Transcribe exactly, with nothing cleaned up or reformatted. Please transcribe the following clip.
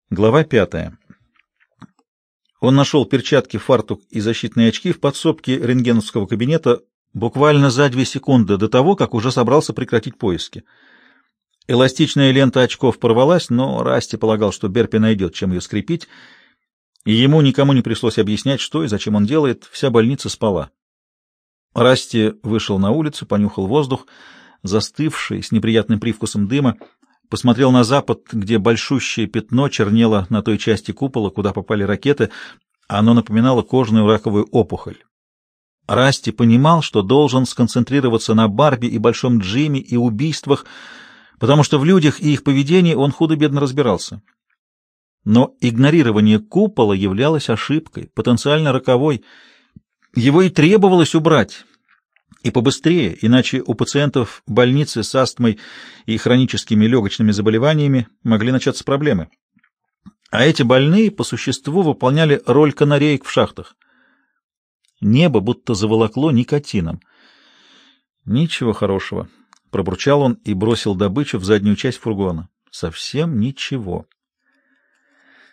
Глава пятая. Он нашел перчатки, фартук и защитные очки в подсобке рентгеновского кабинета буквально за две секунды до того, как уже собрался прекратить поиски. Эластичная лента очков порвалась, но Расти полагал, что Берпи найдет, чем ее скрепить, и ему никому не пришлось объяснять, что и зачем он делает. Вся больница спала. Расти вышел на улицу, понюхал воздух, застывший, с неприятным привкусом дыма, посмотрел на запад, где большущее пятно чернело на той части купола, куда попали ракеты. Оно напоминало кожную раковую опухоль. Расти понимал, что должен сконцентрироваться на Барби и Большом Джимми и убийствах, потому что в людях и их поведении он худо-бедно разбирался. Но игнорирование купола являлось ошибкой, потенциально роковой. Его и требовалось убрать. И побыстрее, иначе у пациентов больницы с астмой и хроническими легочными заболеваниями могли начаться проблемы. А эти больные по существу выполняли роль канареек в шахтах. Небо будто заволокло никотином. «Ничего хорошего», — пробурчал он и бросил добычу в заднюю часть фургона. «Совсем ничего».